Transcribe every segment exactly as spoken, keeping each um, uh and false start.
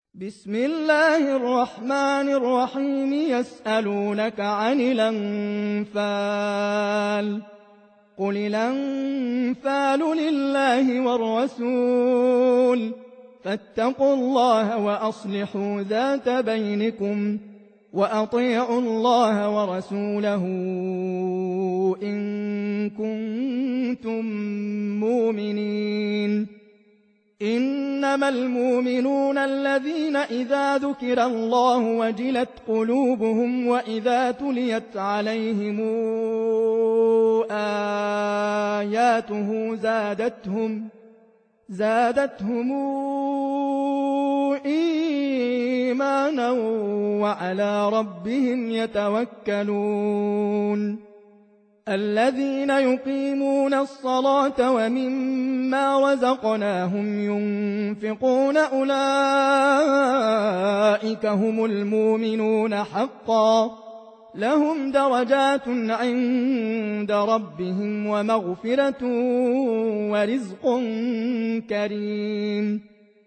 بسم الله الرحمن الرحيم يسألونك عن الأنفال قل الأنفال لله والرسول فاتقوا الله وأصلحوا ذات بينكم وأطيعوا الله ورسوله إن كنتم مؤمنين إنما المؤمنون الذين إذا ذكر الله وجلت قلوبهم وإذا تليت عليهم آياته زادتهم زادتهم إيمانا وعلى ربهم يتوكلون الذين يقيمون الصلاة ومما رزقناهم ينفقون أولئك هم المؤمنون حقا لهم درجات عند ربهم ومغفرة ورزق كريم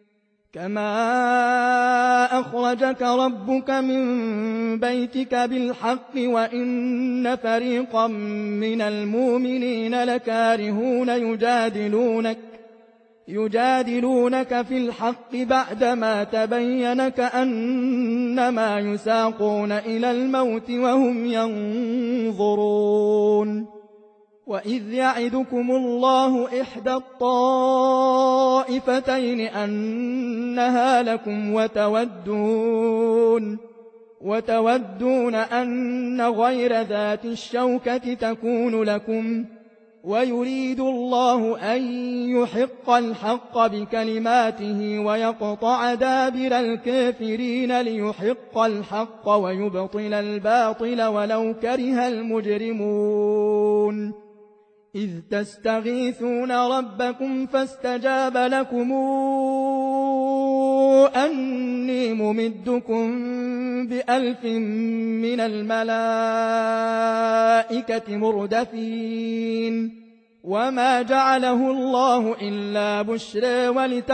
كما أخرجك ربك من بيتك بالحق وإن فريقا من المؤمنين لكارهون يجادلونك يجادلونك في الحق بعدما تبين كأنما يساقون إلى الموت وهم ينظرون وإذ يعدكم الله إحدى الطائفتين أنها لكم وتودون وتودون أن غير ذات الشوكة تكون لكم ويريد الله أن يحق الحق بكلماته ويقطع دابر الكافرين ليحق الحق ويبطل الباطل ولو كره المجرمون إذ تستغيثون ربكم فاستجاب لكم أني ممدكم بألف من الملائكة مردفين وما جعله الله إلا بشرى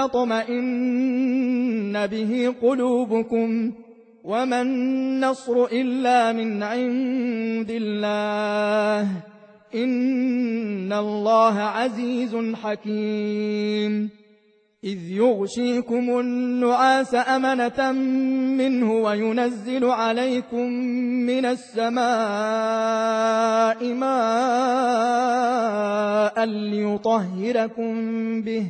ولتطمئن به قلوبكم وما النصر إلا من عند الله إن الله عزيز حكيم إذ يغشيكم النعاس أمنة منه وينزل عليكم من السماء ماء ليطهركم به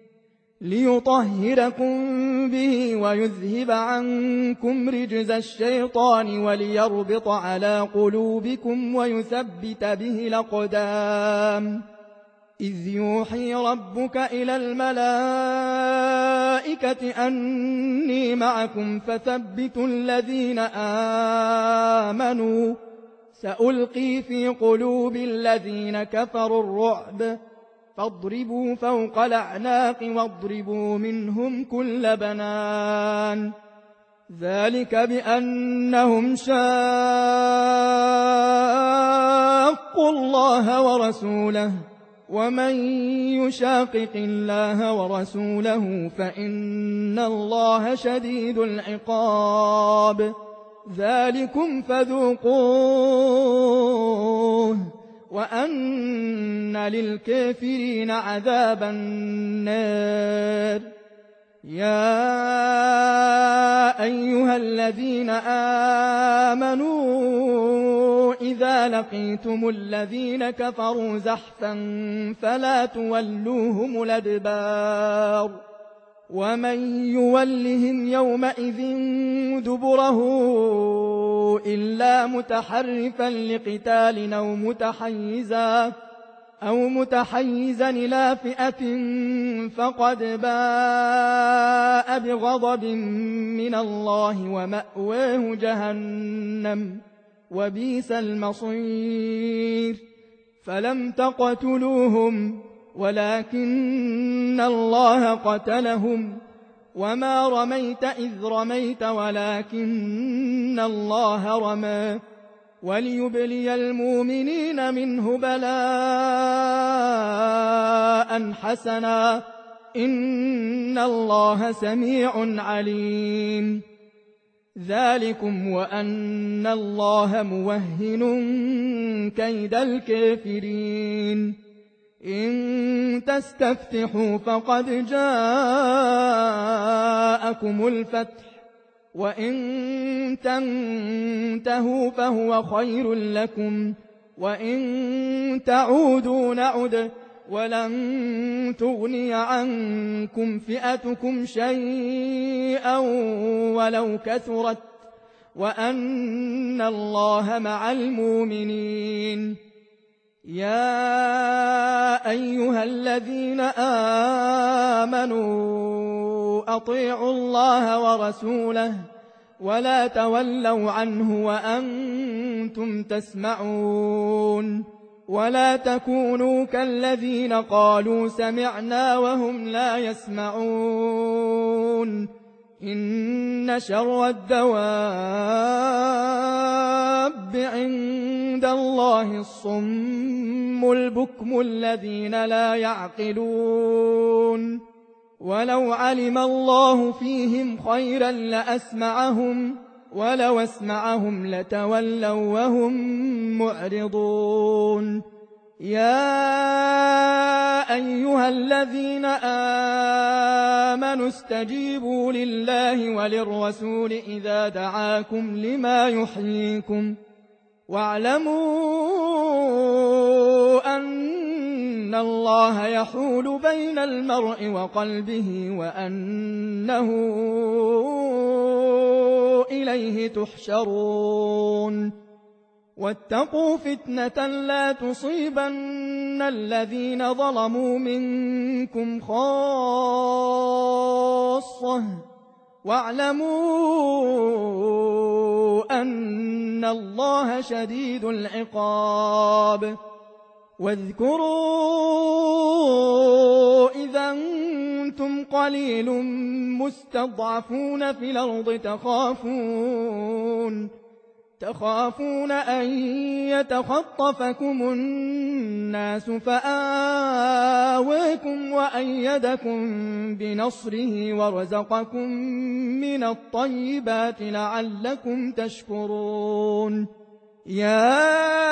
ليطهركم به ويذهب عنكم رجز الشيطان وليربط على قلوبكم ويثبت به الأقدام إذ يوحي ربك إلى الملائكة أني معكم فثبتوا الذين آمنوا سألقي في قلوب الذين كفروا الرعب فاضربوا فوق الأعناق واضربوا منهم كل بنان ذلك بأنهم شاقوا الله ورسوله ومن يشاقق الله ورسوله فإن الله شديد العقاب ذلكم فذوقوه وأن للكافرين عذاب النار يا أيها الذين آمنوا إذا لقيتم الذين كفروا زحفا فلا تولوهم الأدبار ومن يولهم يومئذ دبره إلا متحرفا لقتال أو متحيزا أو متحيزا إلى فئة فقد باء بغضب من الله ومأواه جهنم وبئس المصير فلم تقتلوهم ولكن الله قتلهم وما رميت إذ رميت ولكن الله رمى وليبلي المؤمنين منه بلاء حسنا إن الله سميع عليم. ذلكم وأن الله موهن كيد الكافرين. إن تستفتحوا فقد جاءكم الفتح وإن تنتهوا فهو خير لكم وإن تعودوا نعد ولن تغني عنكم فئتكم شيئا ولو كثرت وأن الله مع المؤمنين. يا أيها الذين آمنوا أطيعوا الله ورسوله ولا تولوا عنه وأنتم تسمعون. ولا تكونوا كالذين قالوا سمعنا وهم لا يسمعون. إن شر الدواب عند الله الصم البكم الذين لا يعقلون. ولو علم الله فيهم خيرا لأسمعهم ولو اسمعهم لتولوا وهم معرضون. يا أيها الذين آمنوا استجيبوا لله وللرسول إذا دعاكم لما يحييكم واعلموا أن الله يحول بين المرء وقلبه وأنه إليه تحشرون. واتقوا فتنة لا تصيبن الذين ظلموا منكم خاصة واعلموا أن الله شديد العقاب. واذكروا إذا أنتم قليل مستضعفون في الأرض تخافون تخافون أن يتخطفكم الناس فآواكم وأيدكم بنصره ورزقكم من الطيبات لعلكم تشكرون. يا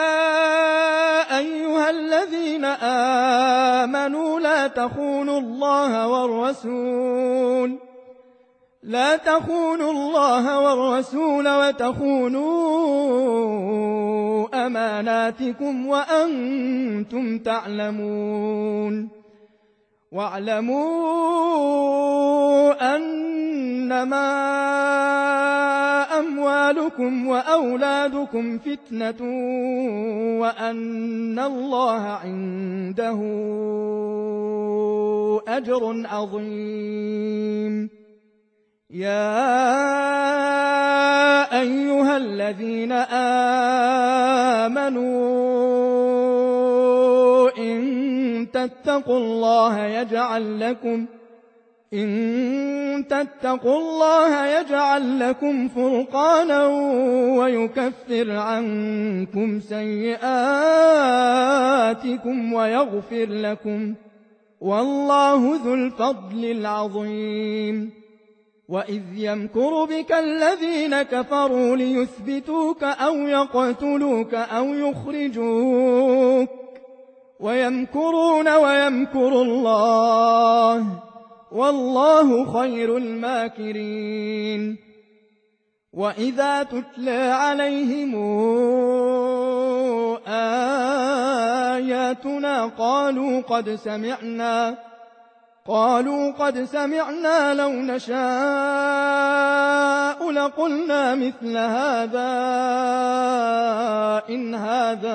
أيها الذين آمنوا لا تخونوا الله والرسول لا تخونوا الله والرسول وتخونوا أماناتكم وأنتم تعلمون. واعلموا أنما أموالكم وأولادكم فتنة وأن الله عنده أجر عظيم. يا أيها الذين آمنوا إن تتقوا الله يجعل لكم إن تتقوا الله يجعل لكم فرقانا ويكفر عنكم سيئاتكم ويغفر لكم والله ذو الفضل العظيم. وإذ يمكر بك الذين كفروا ليثبتوك أو يقتلوك أو يخرجوك ويمكرون ويمكر الله والله خير الماكرين. وإذا تتلى عليهم آياتنا قالوا قد سمعنا قالوا قد سمعنا لو نشاء لقلنا مثل هذا إن هذا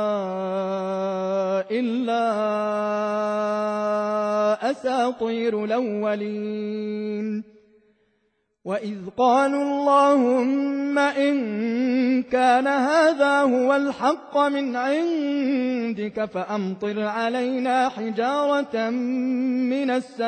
إلا أساطير الأولين. وإذ قالوا اللهم إن كان هذا هو الحق من عندك فأمطر علينا حجارة من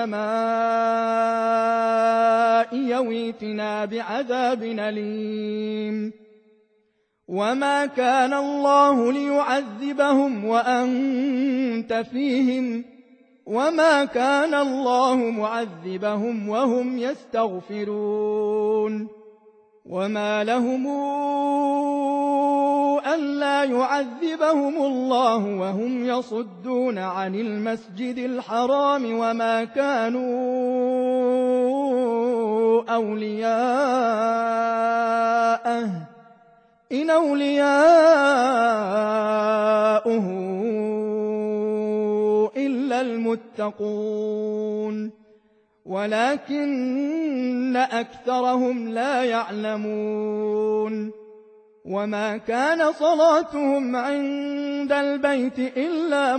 السماء يويتنا بعذاب أليم. وما كان الله ليعذبهم وأنت فيهم وما كان الله معذبهم وهم يستغفرون وما لهم ألا يعذبهم الله وهم يصدون عن المسجد الحرام وما كانوا أولياءه إن أولياؤه إلا المتقون ولكن أكثرهم لا يعلمون وما كان صلاتهم عند البيت إلا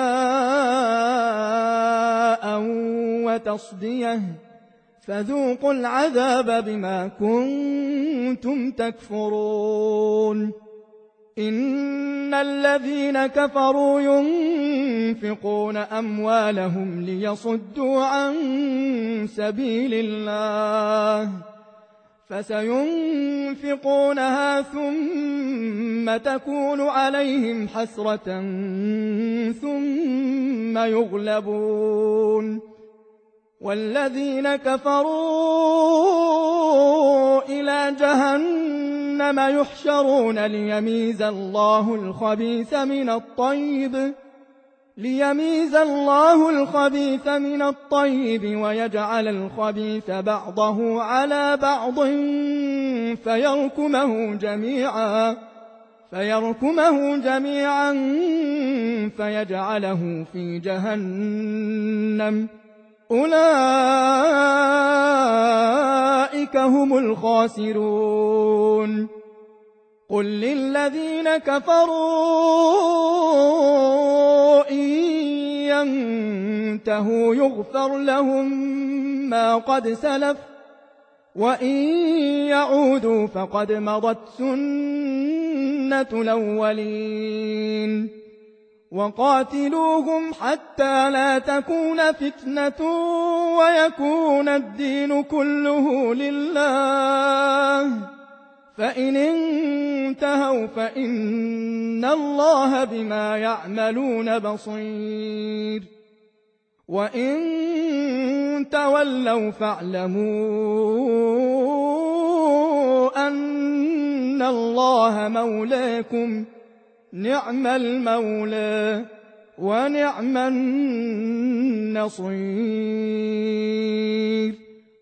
مكاء وتصديه فذوقوا العذاب بما كنتم تكفرون إن الذين كفروا ينفقون أموالهم ليصدوا عن سبيل الله فسينفقونها ثم تكون عليهم حسرة ثم يغلبون والذين كفروا إلى جهنم يحشرون ليميز الله الخبيث من الطيب ليميز الله الخبيث من الطيب ويجعل الخبيث بعضه على بعض فيركمه جميعا فيركمه جميعا فيجعله في جهنم أولئك هم الخاسرون قل للذين كفروا إن ينتهوا يغفر لهم ما قد سلف وإن يعودوا فقد مضت سنة الأولين وقاتلوهم حتى لا تكون فتنة ويكون الدين كله لله فإن انتهوا فإن الله بما يعملون بصير وإن تولوا فاعلموا أن الله مولاكم نعم المولى ونعم النصير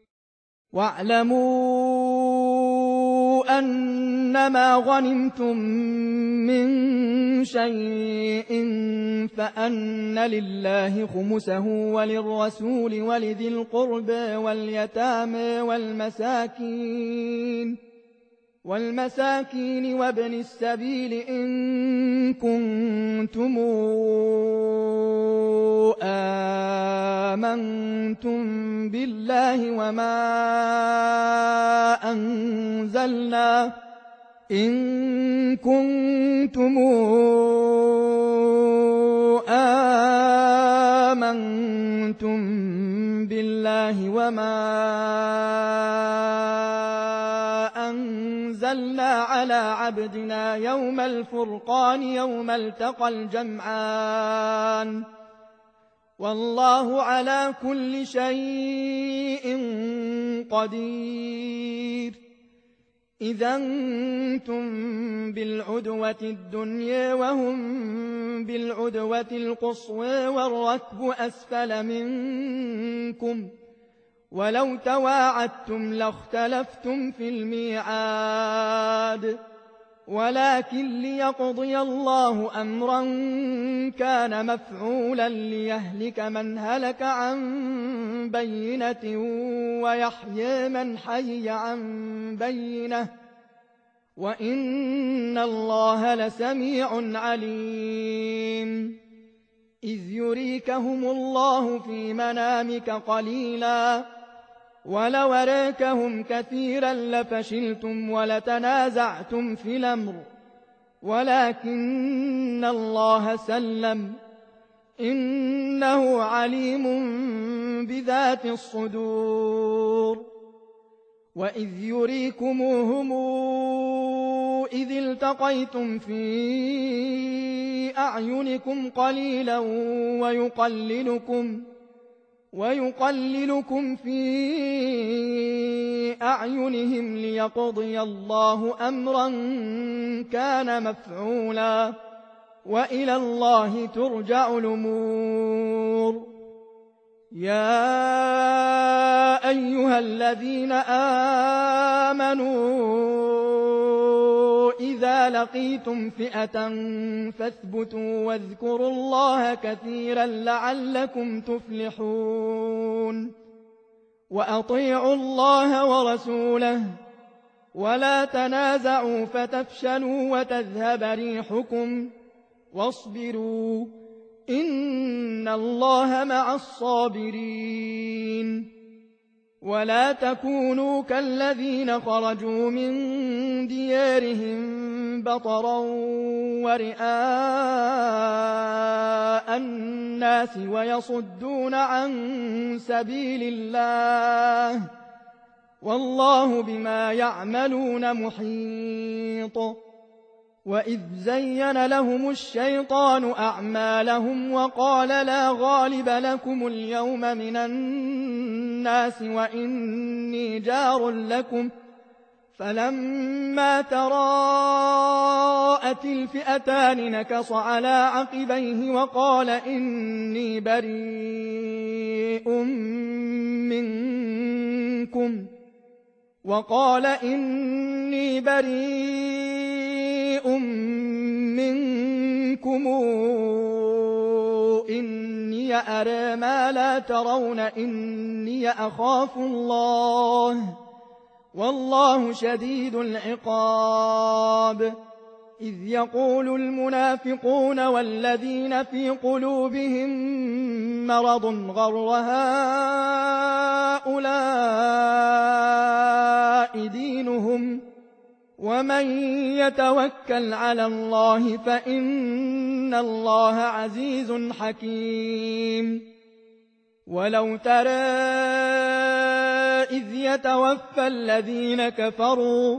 واعلموا أنما غنمتم من شيء فأن لله خمسه وللرسول ولذي القربى واليتامى والمساكين والمساكين وابن السبيل إن كنتم آمنتم بالله وما أنزلنا إن كنتم آمنتم بالله وما أنزلنا على عبدنا يوم الفرقان يوم التقى الجمعان والله على كل شيء قدير إذا أنتم بالعدوة الدنيا وهم بالعدوة القصوى والركب أسفل منكم ولو تواعدتم لاختلفتم في الميعاد ولكن ليقضي الله أمرا كان مفعولا ليهلك من هلك عن بينة ويحيى من حي عن بينة وإن الله لسميع عليم إذ يريكهم الله في منامك قليلا ولو أراكهم كثيرا لفشلتم ولتنازعتم في الأمر ولكن الله سلم إنه عليم بذات الصدور وإذ يريكموهم إذ التقيتم في أعينكم قليلا ويقللكم ويقللكم في أعينهم ليقضي الله أمرا كان مفعولا وإلى الله ترجع الأمور. يا أيها الذين آمنوا إذا لقيتم فئة فاثبتوا واذكروا الله كثيرا لعلكم تفلحون. وأطيعوا الله ورسوله ولا تنازعوا فتفشلوا وتذهب ريحكم واصبروا إن الله مع الصابرين. ولا تكونوا كالذين خرجوا من ديارهم بطرا ورئاء الناس ويصدون عن سبيل الله والله بما يعملون محيط. وإذ زين لهم الشيطان أعمالهم وقال لا غالب لكم اليوم من الناس وإني جار لكم فلما تراءت الفئتان نكص على عقبيه وقال إني بريء منكم وقال إني بريء منكم إني أرى ما لا ترون إني أخاف الله والله شديد العقاب. إذ يقول المنافقون والذين في قلوبهم مرض غر هؤلاء دينهم ومن يتوكل على الله فإن الله عزيز حكيم. ولو ترى إذ يتوفى الذين كفروا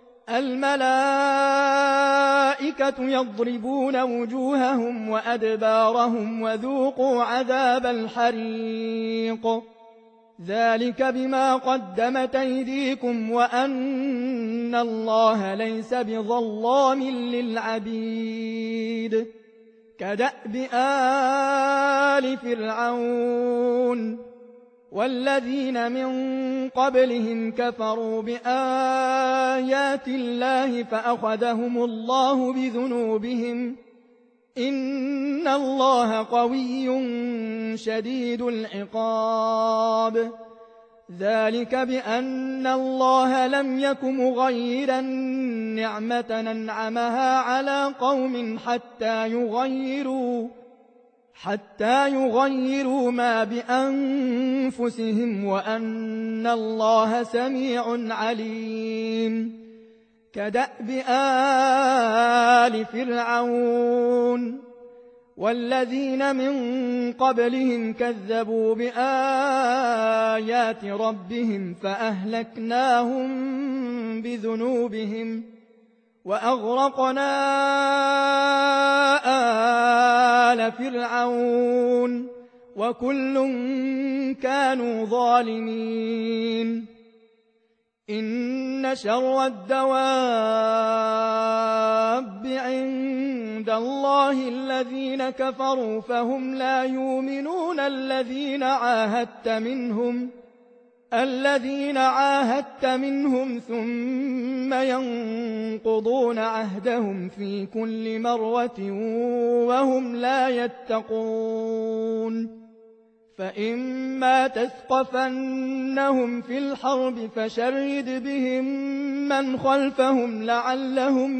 الملائكة يضربون وجوههم وأدبارهم وذوقوا عذاب الحريق ذلك بما قدمت أيديكم وأن الله ليس بظلام للعبيد. كدأب آل فرعون والذين من قبلهم كفروا بآيات الله فأخذهم الله بذنوبهم إن الله قوي شديد العقاب. ذلك بأن الله لم يك مغيرا نعمة أنعمها على قوم حتى يغيروا حتى يغيروا ما بأنفسهم وأن الله سميع عليم. كدأب آل فرعون والذين من قبلهم كذبوا بآيات ربهم فأهلكناهم بذنوبهم وأغرقنا آل فرعون وكل كانوا ظالمين. إن شر الدواب عند الله الذين كفروا فهم لا يؤمنون الذين عاهدت منهم الذين عاهدت منهم ثم ينقضون عهدهم في كل مرة وهم لا يتقون. فإما تثقفنهم في الحرب فشرد بهم من خلفهم لعلهم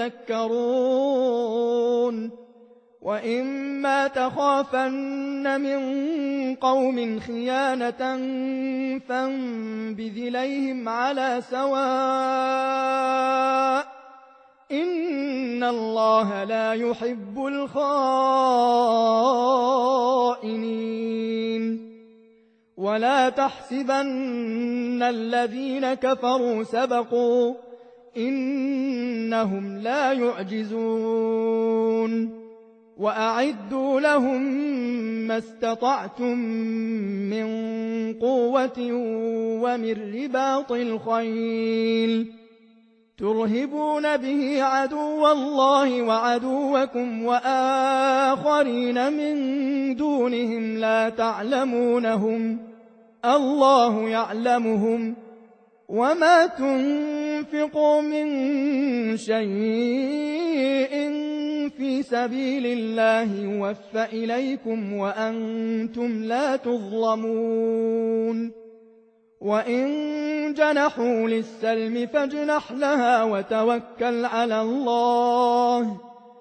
يذكرون. وإما تخافن من قوم خيانة فانبذ إليهم على سواء إن الله لا يحب الخائنين. ولا تحسبن الذين كفروا سبقوا إنهم لا يعجزون وأعدوا لهم ما استطعتم من قوة ومن رباط الخيل ترهبون به عدو الله وعدوكم وآخرين من دونهم لا تعلمونهم الله يعلمهم وما تنفقوا من شيء في سبيل الله يوفى إليكم وأنتم لا تظلمون وإن جنحوا للسلم فاجنح لها وتوكل على الله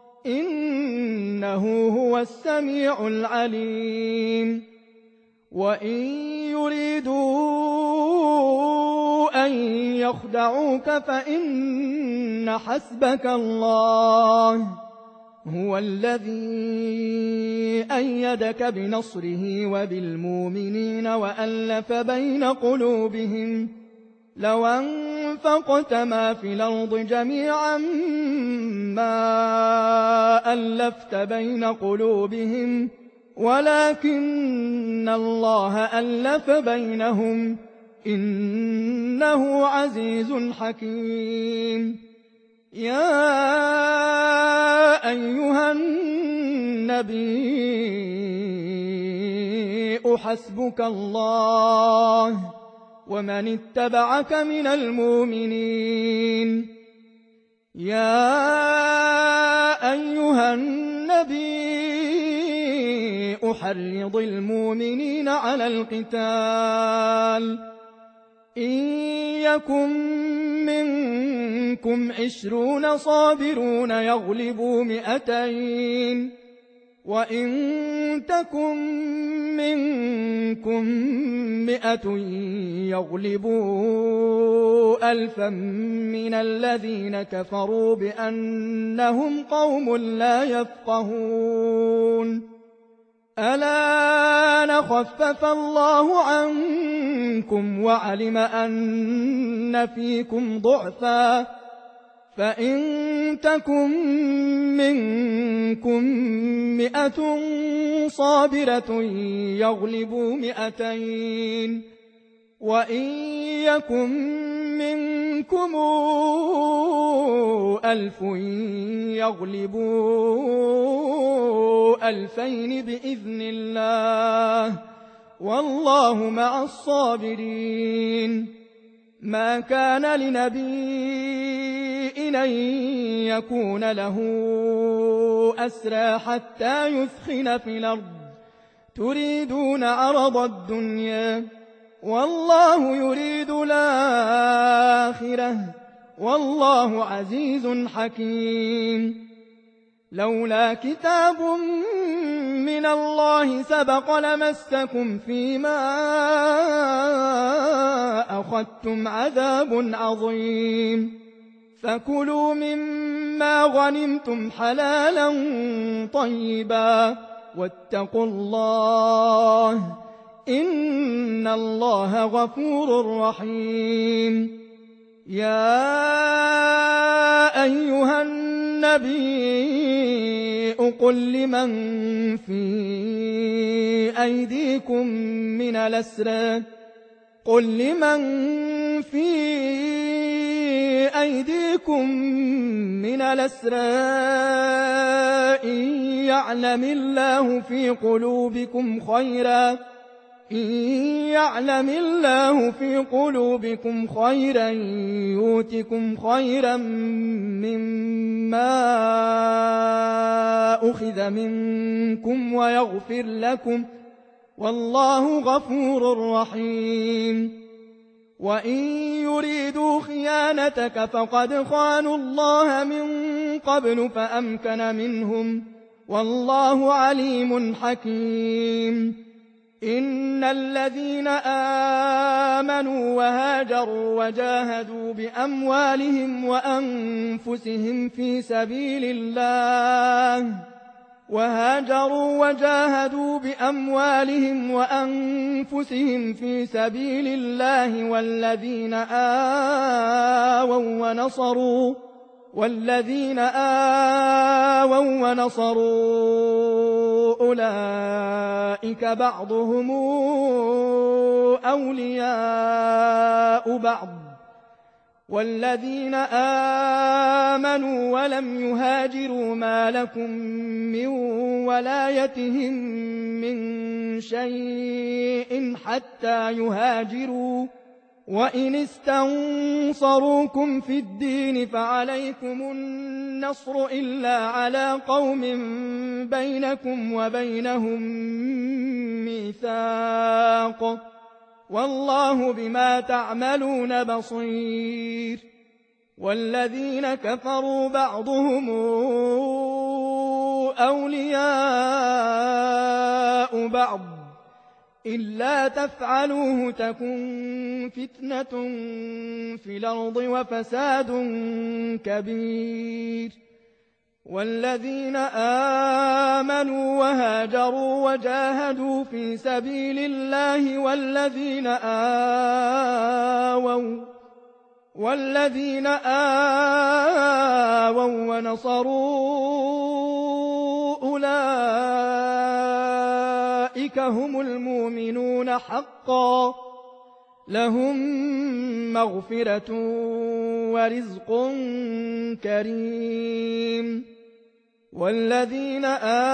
إنه هو السميع العليم وإن يريدوا أن يخدعوك فإن حسبك الله هو الذي أيدك بنصره وبالمؤمنين وألف بين قلوبهم لو أنفقت ما في الأرض جميعا ما ألفت بين قلوبهم ولكن الله ألف بينهم إنه عزيز حكيم يا أيها النبي حسبك الله ومن اتبعك من المؤمنين يا أيها النبي حرض المؤمنين على القتال إن يكن منكم عشرون صابرون يغلبوا مئتين وإن تكن منكم مئة يغلبوا ألفا من الذين كفروا بأنهم قوم لا يفقهون ألا نخفف الله عنكم وعلم أن فيكم ضعفا فإن تكن منكم مئة صابرة يغلبوا مئتين وإن يكن منكم ألف يغلبوا ألفين بإذن الله والله مع الصابرين ما كان لنبي أن يكون له أسرى حتى يثخن في الأرض تريدون عرض الدنيا والله يريد الآخرة والله عزيز حكيم لولا كتاب من الله سبق لمسكم فيما أخذتم عذاب عظيم فكلوا مما غنمتم حلالا طيبا واتقوا الله إن الله غفور رحيم يا أيها النبي قل لمن في أيديكم من الأسرى قل لمن في أيديكم من الأسرى إن يعلم الله في قلوبكم خيرا إن يعلم الله في قلوبكم خيرا يؤتكم خيرا مما أخذ منكم ويغفر لكم والله غفور رحيم وإن يريدوا خيانتك فقد خانوا الله من قبل فأمكن منهم والله عليم حكيم إن الذين آمنوا وهاجروا وجاهدوا بأموالهم وأنفسهم في سبيل الله وهاجروا وجاهدوا بأموالهم وأنفسهم في سبيل الله والذين آووا ونصروا والذين آووا ونصروا أولئك بعضهم أولياء بعض والذين آمنوا ولم يهاجروا ما لكم من ولايتهم من شيء حتى يهاجروا وإن استنصروكم في الدين فعليكم النصر إلا على قوم بينكم وبينهم ميثاق والله بما تعملون بصير والذين كفروا بعضهم أولياء بعض إلا تفعلوه تكن فتنة في الأرض وفساد كبير والذين آمنوا وهاجروا وجاهدوا في سبيل الله والذين آووا والذين آووا ونصروا أولئك هم المؤمنون حقا لهم مغفرة ورزق كريم والذين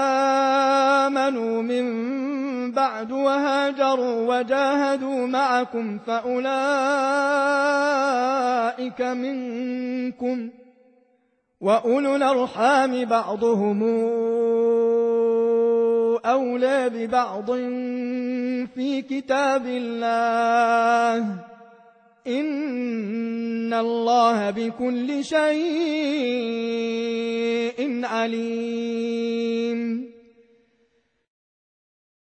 آمنوا من بعد وهاجروا وجاهدوا معكم فأولئك منكم وأولو الأرحام بعضهم أولى ببعض في كتاب الله إن الله بكل شيء عليم